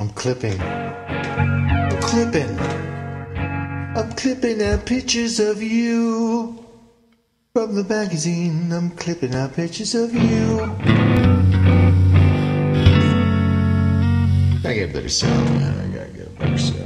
I'm clipping. I'm clipping. I'm clipping out pictures of you. From the magazine, I'm clipping out pictures of you. I get a better sound, man. I gotta get a better sound.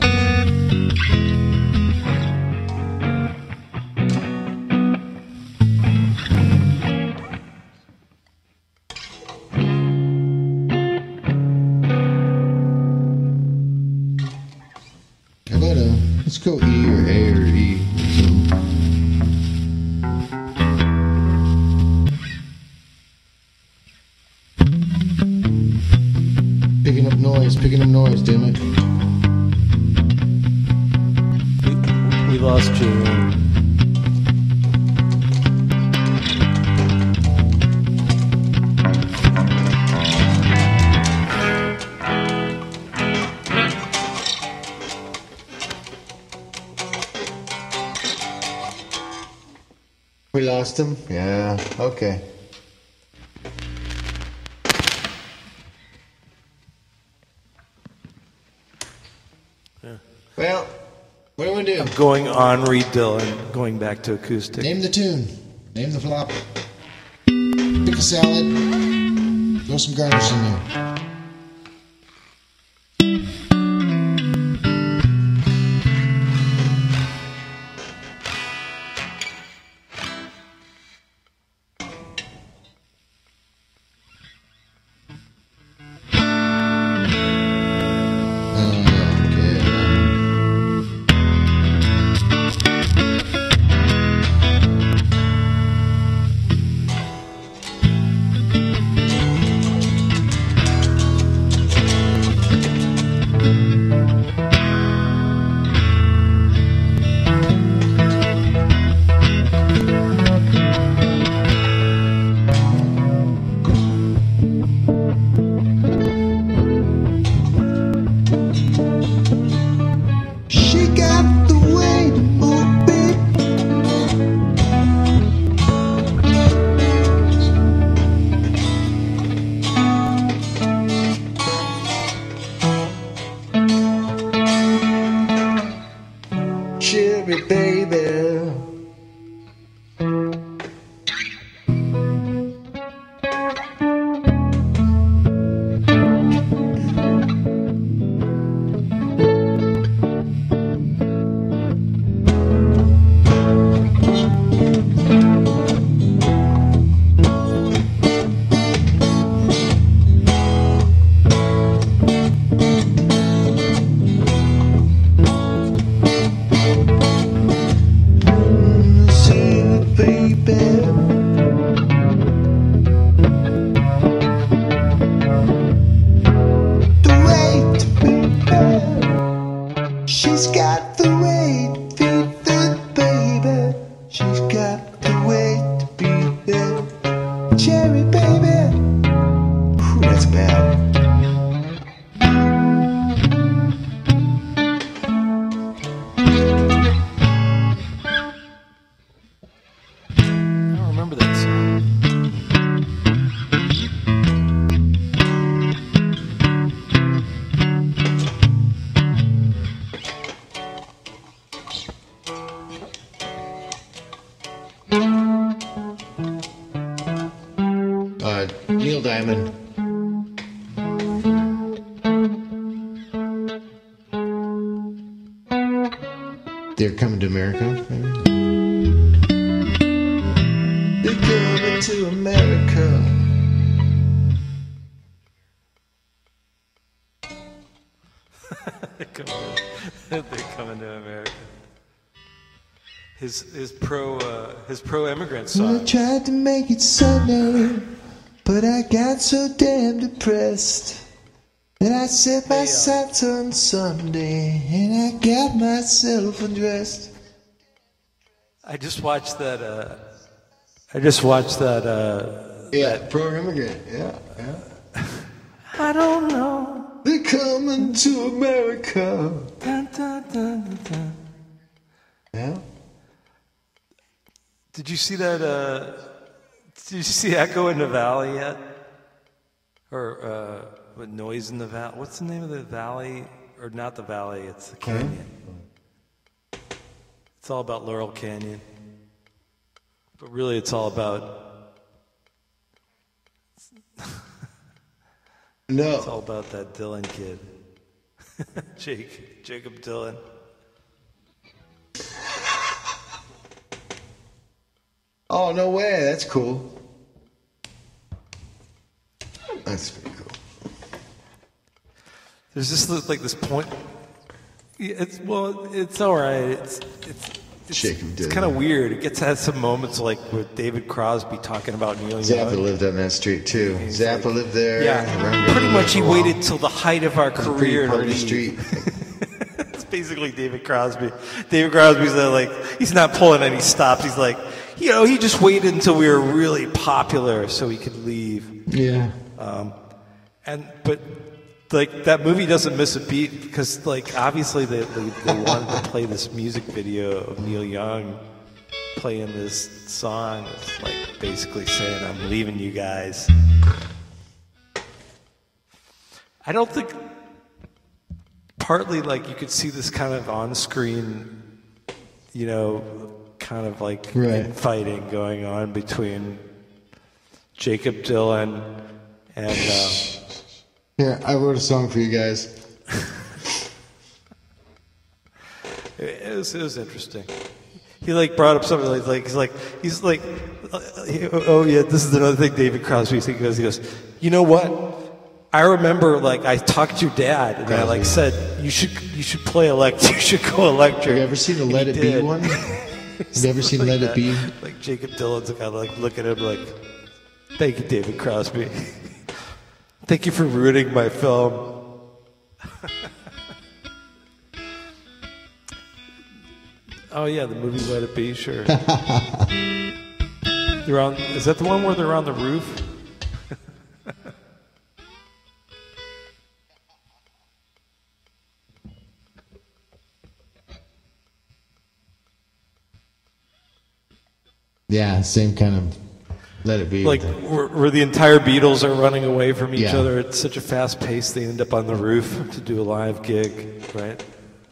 How about let's go E or A or E. Picking up noise, damn it. We lost you. We lost him? Yeah, okay. Well, what do we do? I'm going Henri Dillon, going back to acoustic. Name the tune. Name the flop. Pick a salad. Throw some garnish in there. Cherry baby. She's got the weight to be there, baby. She's got the weight to be there. Cherry baby. Whew, that's bad. I don't remember that song. Neil Diamond. They're coming to America. They're coming to America. They're coming to America. His pro immigrant song. I tried to make it Sunday, but I got so damn depressed that I set my sights on Sunday and I got myself undressed. I just watched that. Yeah, pro immigrant. Yeah. I don't know. They're coming to America. Dun, dun, dun, dun, dun. Yeah. Did you see that? Did you see Echo in the Valley yet? Or what Noise in the Valley. What's the name of the valley? Or not the valley, it's the canyon. It's all about Laurel Canyon. But really it's all about... No. It's all about that Dylan kid. Jacob Dylan. Oh, no way. That's cool. That's pretty cool. There's just like this point. It's all right. It's Jacob Dylan. It's kind of weird. It gets to have some moments like with David Crosby talking about Neil Young. Zappa lived on that street too. Zappa lived there. Yeah, pretty much. He waited till the height of our career to part of the leave. street. It's basically David Crosby. David Crosby's like, he's not pulling any stops. He's like, he just waited until we were really popular so he could leave. Yeah. But like that movie doesn't miss a beat because like obviously they wanted to play this music video of Neil Young playing this song. It's like basically saying, I'm leaving you guys. I don't think, partly like you could see this kind of on-screen, kind of like infighting going on between Jacob Dylan and... Here, I wrote a song for you guys. It was interesting. He like brought up something he's like, oh yeah, this is another thing David Crosby he goes, you know what? I remember like I talked to your dad and I like said you should play electric, you should go electric. Have you ever seen the Let It Be one? Have you ever seen Let It Be? Like Jacob Dylan's kind of like looking at him like, thank you, David Crosby. Thank you for ruining my film. Oh yeah, the movie Let It Be, sure. Is that the one where they're on the roof? Yeah, same kind of Let It Be. Like where the entire Beatles are running away from each other at such a fast pace they end up on the roof to do a live gig, right?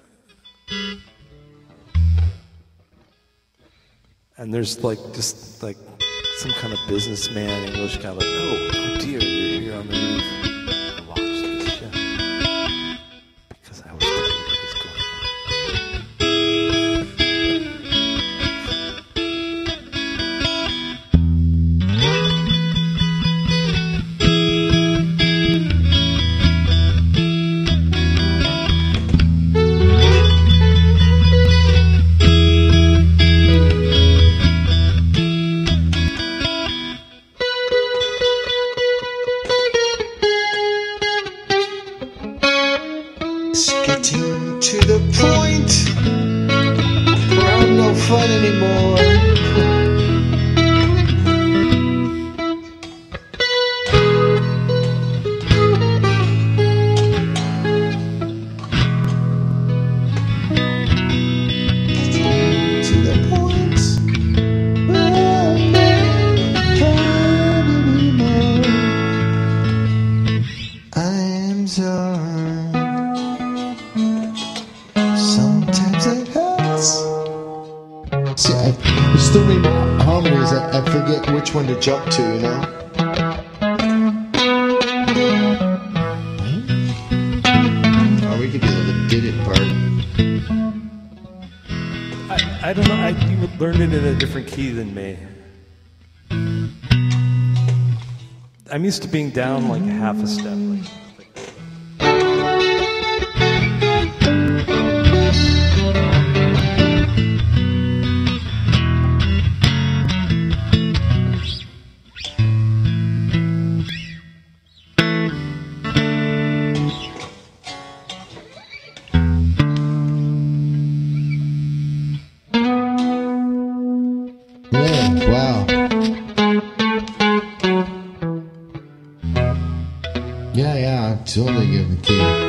And there's like just like some kind of businessman English guy like, oh dear, you're here on the roof. I watched this show because I was told it was going on. Fun anymore. To the point where I'm not trying anymore. I'm sorry. Sometimes it hurts. See, there's so many harmonies I forget which one to jump to, you know? Or we could do the did it part. I don't know, you learned it in a different key than me. I'm used to being down like half a step. Wow. Yeah, totally give the key.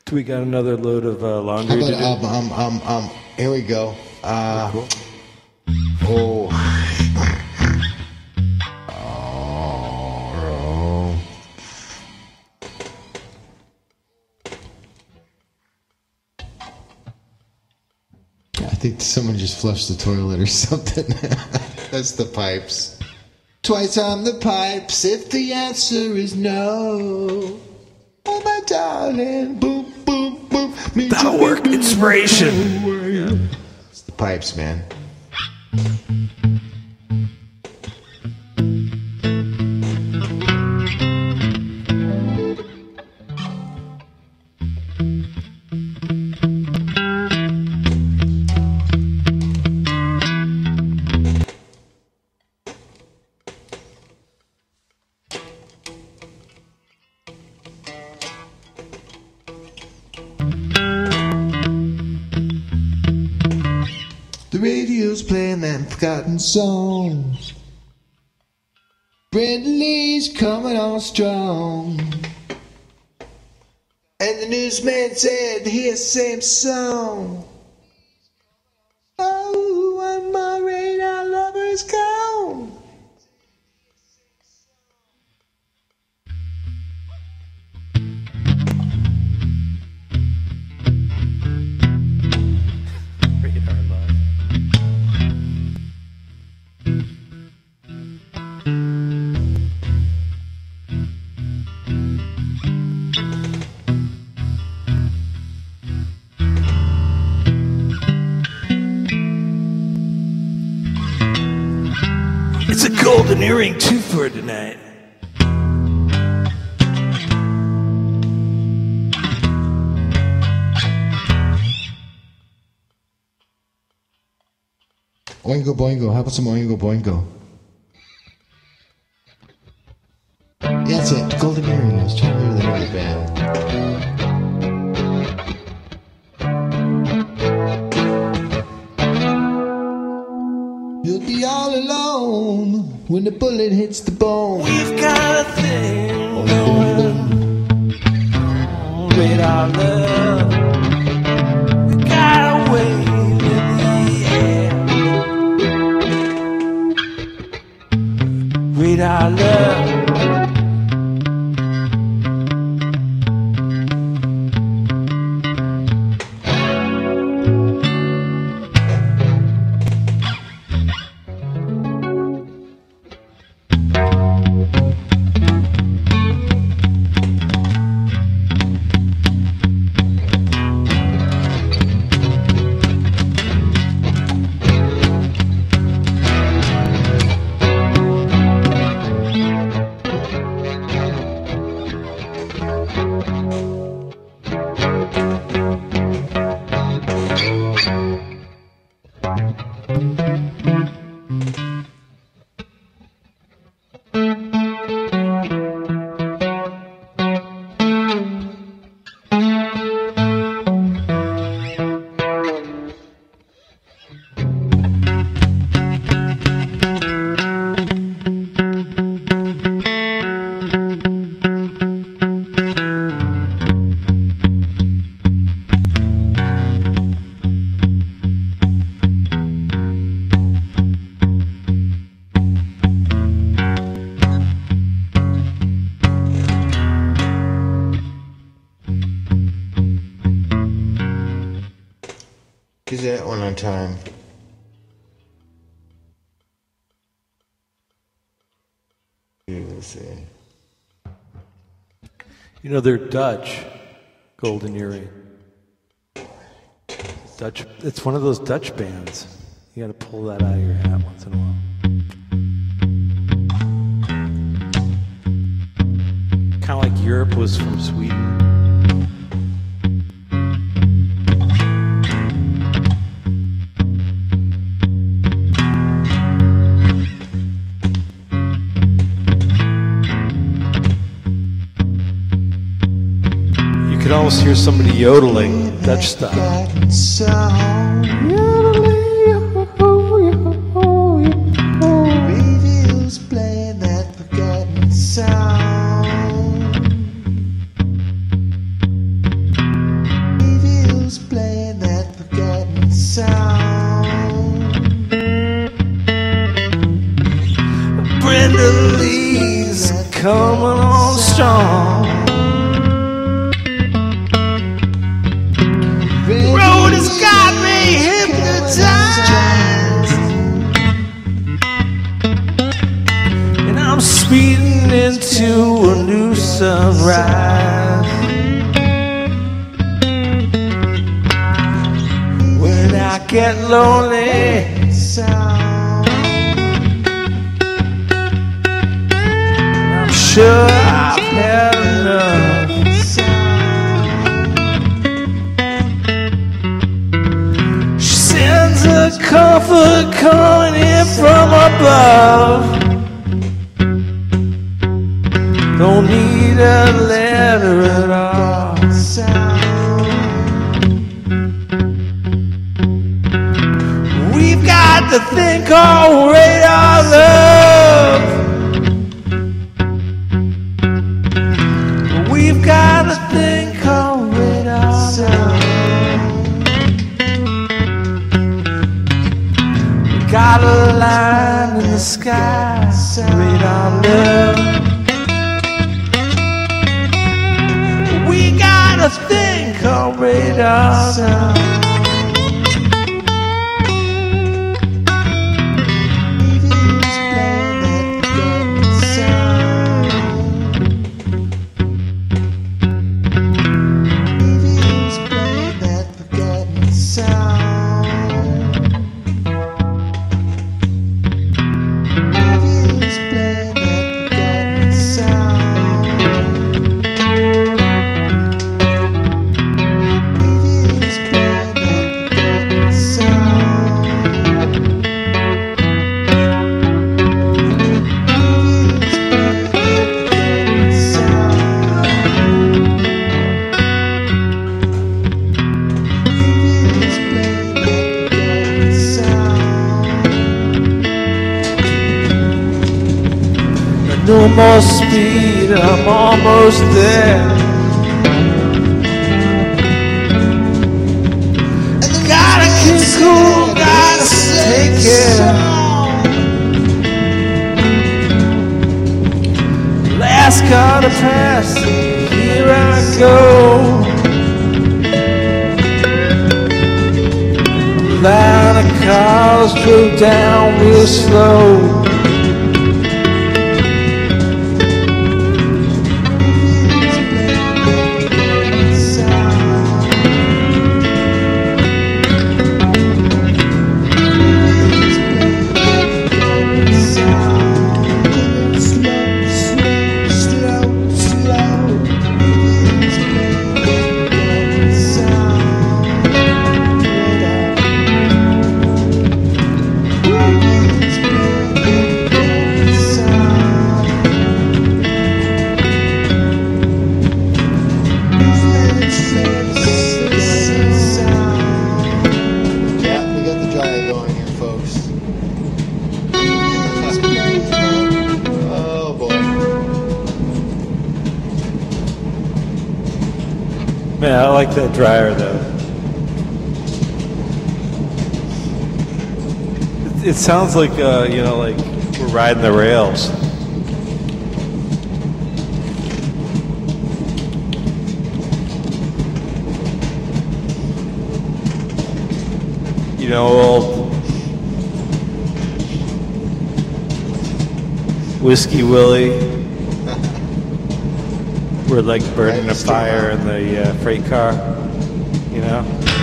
Do we got another load of laundry How to do? about, here we go. Cool. Oh. I think someone just flushed the toilet or something. That's the pipes. Twice on the pipes if the answer is no. Oh, my darling. Boom, boom, boom. That'll work. Inspiration. It's the pipes, man. The radio's playing them forgotten songs. Brenda Lee's coming on strong. And the newsman said, here's the same song. Oh, and my radar lover's gone. Radar love. It's a golden earring too for tonight. Oingo boingo. How about some oingo boingo? Yeah, that's it. Golden earring. I was trying to do the name of the band. You'll be all alone when the bullet hits the bone. We've got a thing Boom, going on with our love. We got a wave in the air with our love. Give that one on time. Let's see. You know, they're Dutch, golden earring. Dutch. It's one of those Dutch bands. You got to pull that out of your hat once in a while. Kind of like Europe was from Sweden. You could almost hear somebody yodeling Dutch style. Radio's playing that forgotten sound. strong. Road has got me hypnotized, and I'm speeding into a new sunrise. When I get lonely, I'm sure I've had enough. She sends a comfort calling in from above. Don't need a letter at all. We've got the thing called radar love. We've got a thing called radar love. We got a line in the sky, radar love. We got a thing called radar love. No more speed, I'm almost there. Gotta keep cool, gotta take care. Last car to pass, here I go. Line of cars drove down real slow. Man, I like that dryer though. It sounds like you know, like we're riding the rails. You know, old Whiskey Willie. We're like burning a fire in the freight car, you know?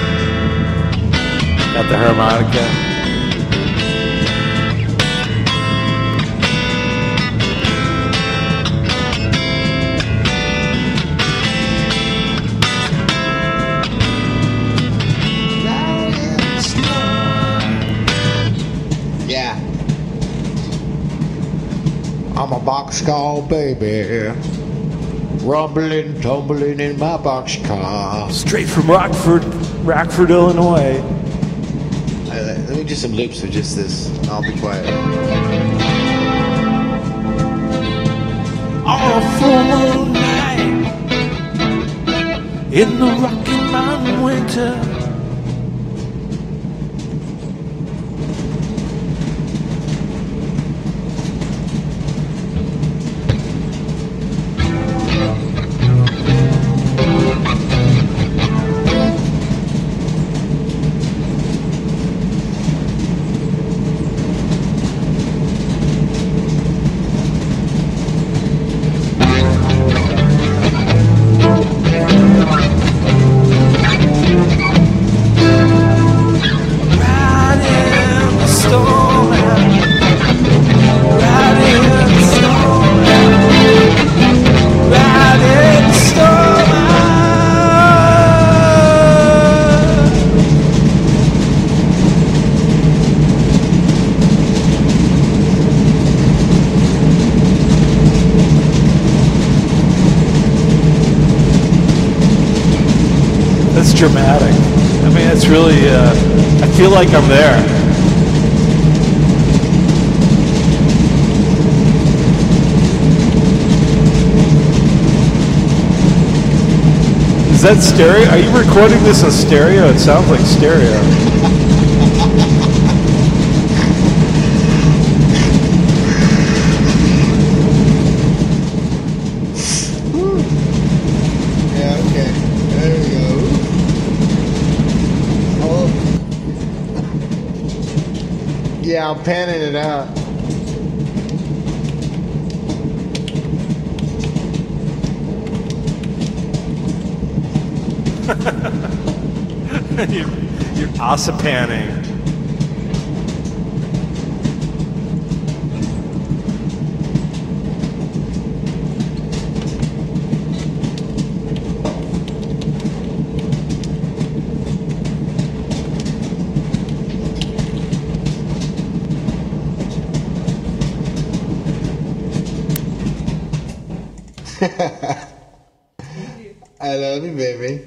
Got the harmonica. Yeah. I'm a boxcar baby. Rumbling, tumbling in my boxcar. Straight from Rockford, Illinois. Let me do some loops with just this. I'll be quiet. On a full moon night in the Rocky Mountain winter, it's dramatic. I mean, it's really, I feel like I'm there. Is that stereo? Are you recording this on stereo? It sounds like stereo. Yeah, okay. There we go. Oh. Yeah, I'm panning it out. You're ossipaning. I love you, baby.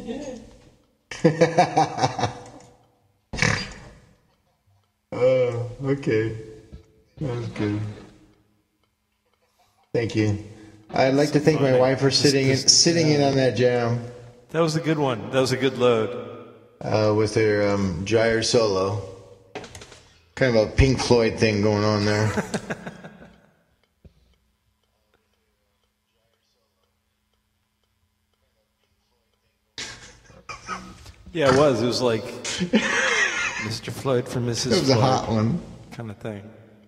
Oh, okay. That was good. Thank you. I'd like to thank my wife for sitting in on that jam That was a good one. That was a good load. with her dryer solo. Kind of a Pink Floyd thing going on there. Yeah, it was. It was like Mr. Floyd for Mrs. It was Floyd a hot one. kind of thing.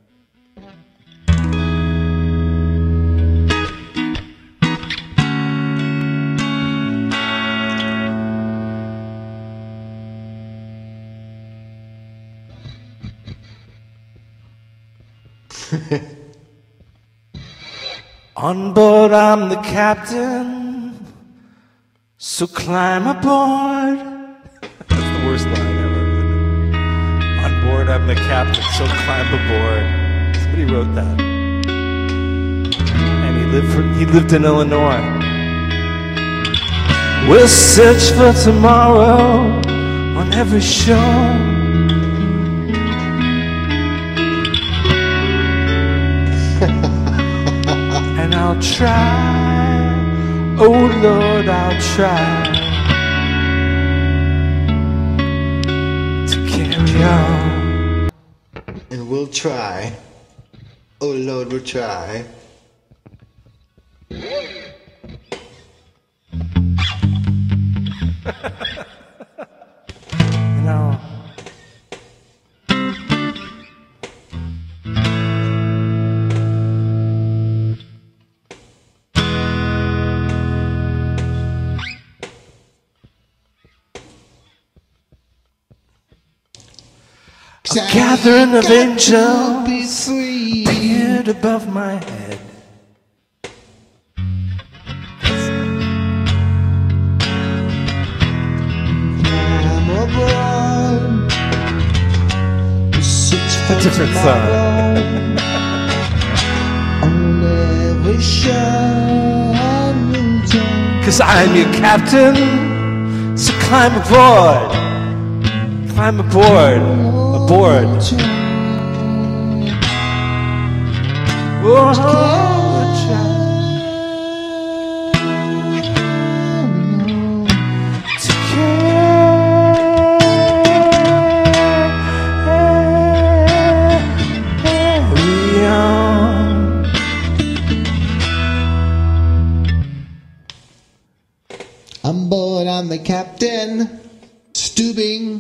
On board, I'm the captain, so climb aboard. That's the worst line ever. On board, I'm the captain, so climb aboard. Somebody wrote that, and he lived in Illinois. We'll search for tomorrow on every shore. And I'll try, oh Lord, I'll try to carry on. And we'll try. Oh Lord, we'll try. You know, a gathering of angels appeared above my head. I'm aboard. Search for A different song. On every shore and we'll join. 'Cause I'm your captain, so climb aboard. Climb aboard. Aboard. Oh, to carry on. I'm bored, I'm the captain. Stooping.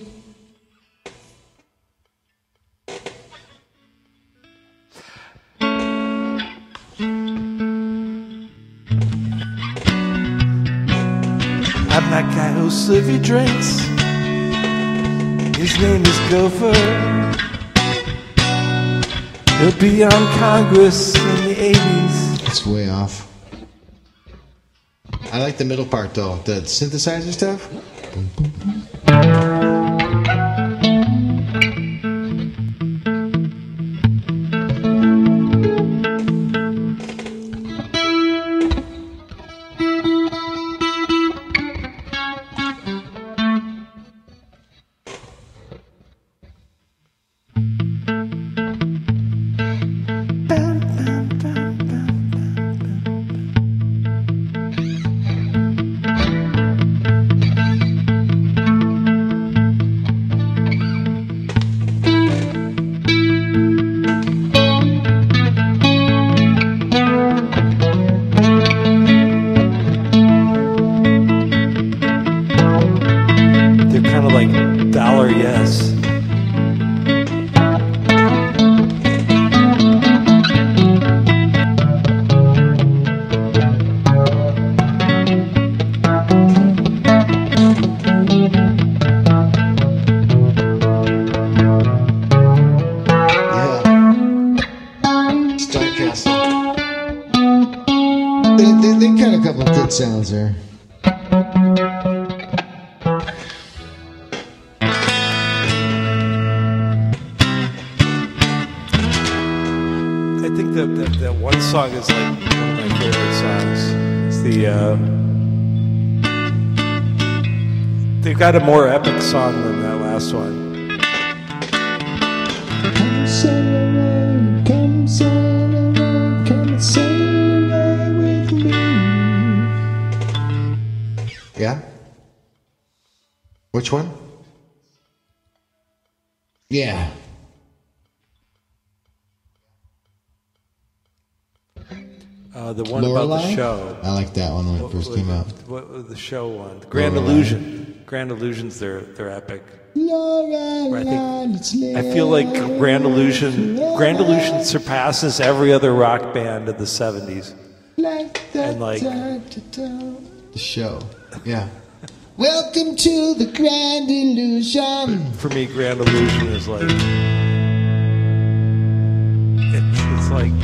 I'm that guy who'll serve you drinks. His name is Gopher. He'll be on Congress in the 80s. It's way off. I like the middle part though. The synthesizer stuff. are yes. They got a couple good sounds there. I think that one song is like one of my favorite songs. It's they've got a more epic song than that last one. Come sail away, come sail away, come sail away with me. Yeah? Which one? Yeah. The one about the Lorelei? show. I like that one when it first came out. What was the show one? Grand Lorelei. Illusion. Grand Illusion's their epic. Lorelei, I feel like Grand Illusion surpasses every other rock band of the 70s. And like the show. Yeah. Welcome to the Grand Illusion. for me, Grand Illusion is like it's like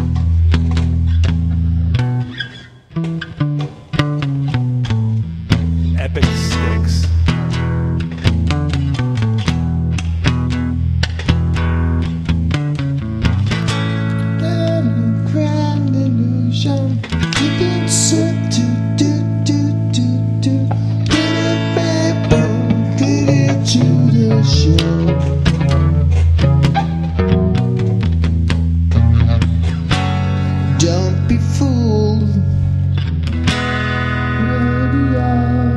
epic sticks. Grand Illusion. You've been sent to do. Get it to the show. Don't be fooled. Radio.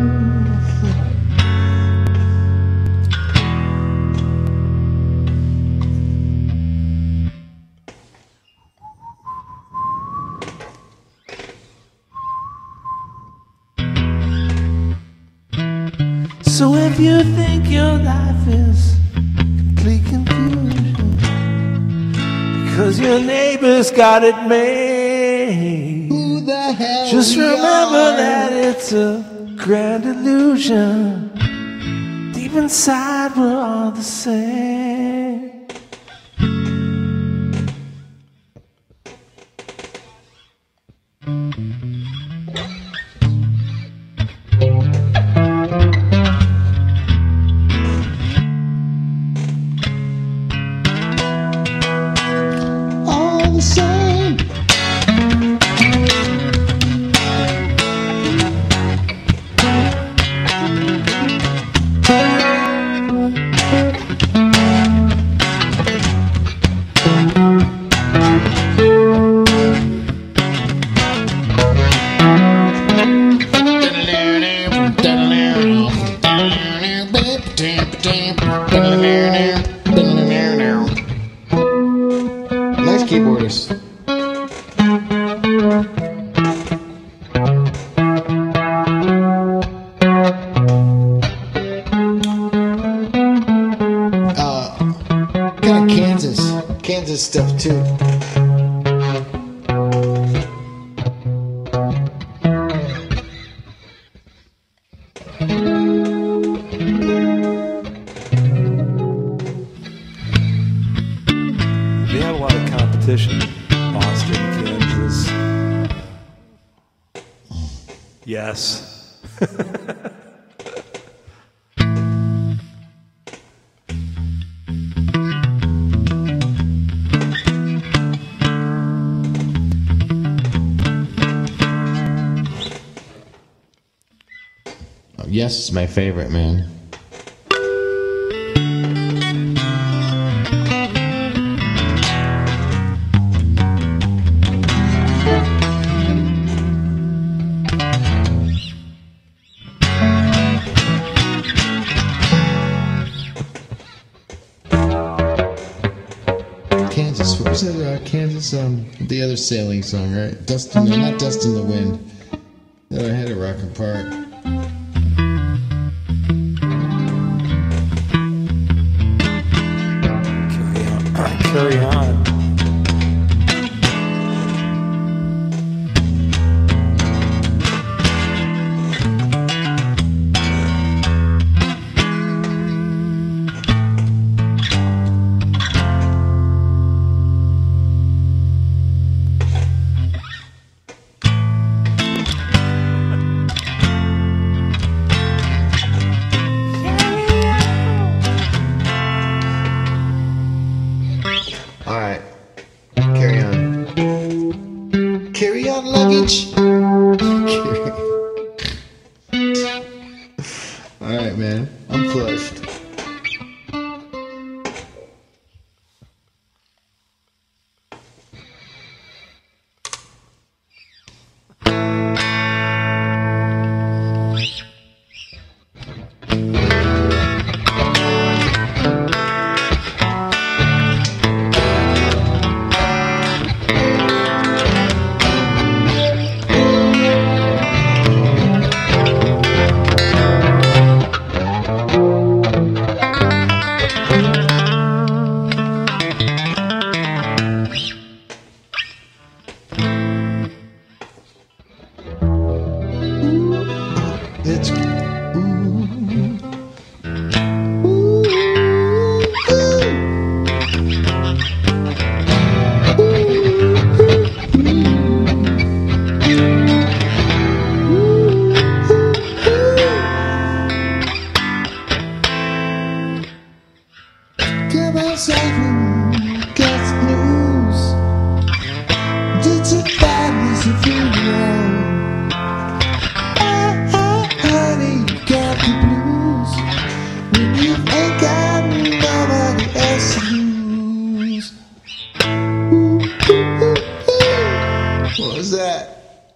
So if you think your life is complete confusion because your neighbor's got it made, Who the hell just we remember are. that it's a grand illusion. Deep inside, we're all the same. All the same. Nice keyboardist. Kind of Kansas stuff too. We have a lot of competition. Boston, Kansas. Yes. Yes, it's my favorite, man. Kansas, what was that? Kansas, the other sailing song, right? Dust in the, not Dust in the Wind. That I had a rock apart. Carry On. All right. Carry on. Carry on, luggage. All right, man. I'm flushed. It's come outside and get the news. It's a badness if you know. Honey, you got the blues when you ain't got nobody else to lose. What was that?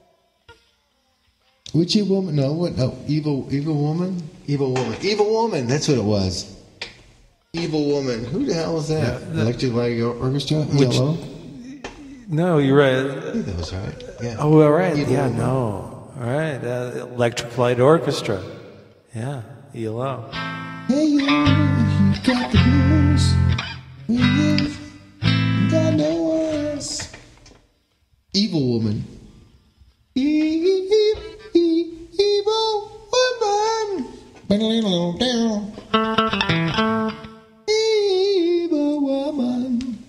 Witchy woman? No, what? No, evil woman? Evil woman. That's what it was. Evil woman. Who the hell is that? Yeah, Electric Light Orchestra? Which- ELO? No, you're right. That was right. Yeah. Oh, all right. Evil Yeah, woman. no. All right. Electric Light Orchestra. Yeah, ELO. Hey, you got the blues when you got no one else. Evil woman. Evil woman. Evil woman.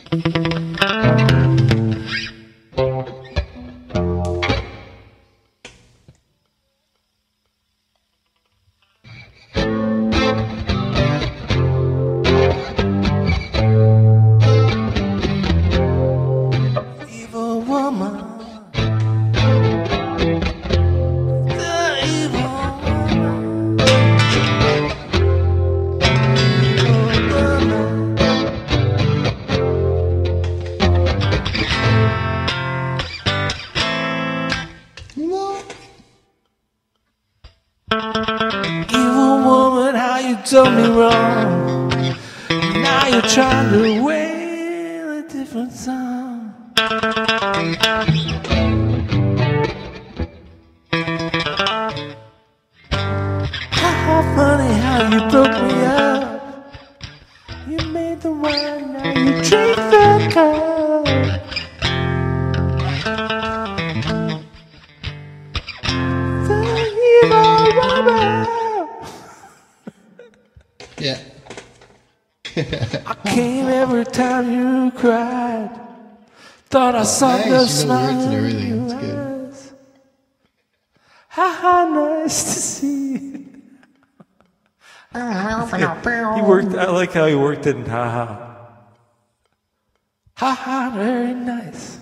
Evil woman. The evil woman. No. Evil woman, how you done me wrong. Now you're trying to wail a different song. How funny how you broke me up. You made the wine, now you drink the cup. The evil woman. Yeah. I came every time you cried. Thought I saw nice, the you know the smile words and in everything. your It's good. eyes. How nice to see. He worked. I like how he worked it in ha ha, very nice.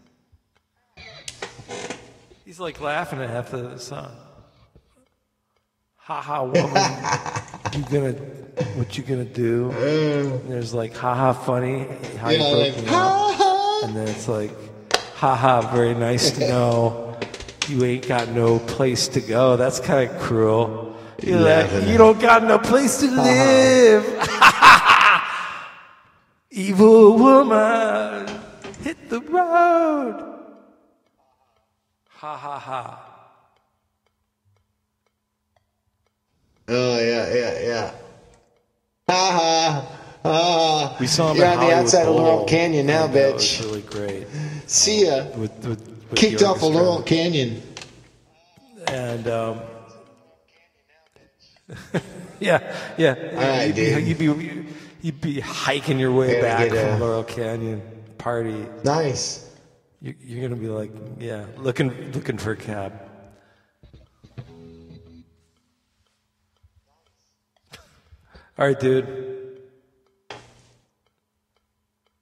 He's like laughing at half the song. Ha ha, woman, what you gonna do? And there's like ha ha, funny, how you Yeah, broke like, me up. ha ha. And then it's like, haha, very nice to know you ain't got no place to go. That's kind of cruel. You're like, you don't got no place to live. Evil woman, hit the road. Ha ha ha. Oh, yeah. Ha ha. Ha We saw him You're at on the Hollywood outside of Laurel Bowl. Canyon now, I know, it bitch. was really great. See ya. With Kicked the off of orchestra. Laurel Canyon. And yeah. All right, dude. You'd be hiking your way Gotta back get from Laurel Canyon party. Nice. You're gonna be like, yeah, looking for a cab. All right, dude.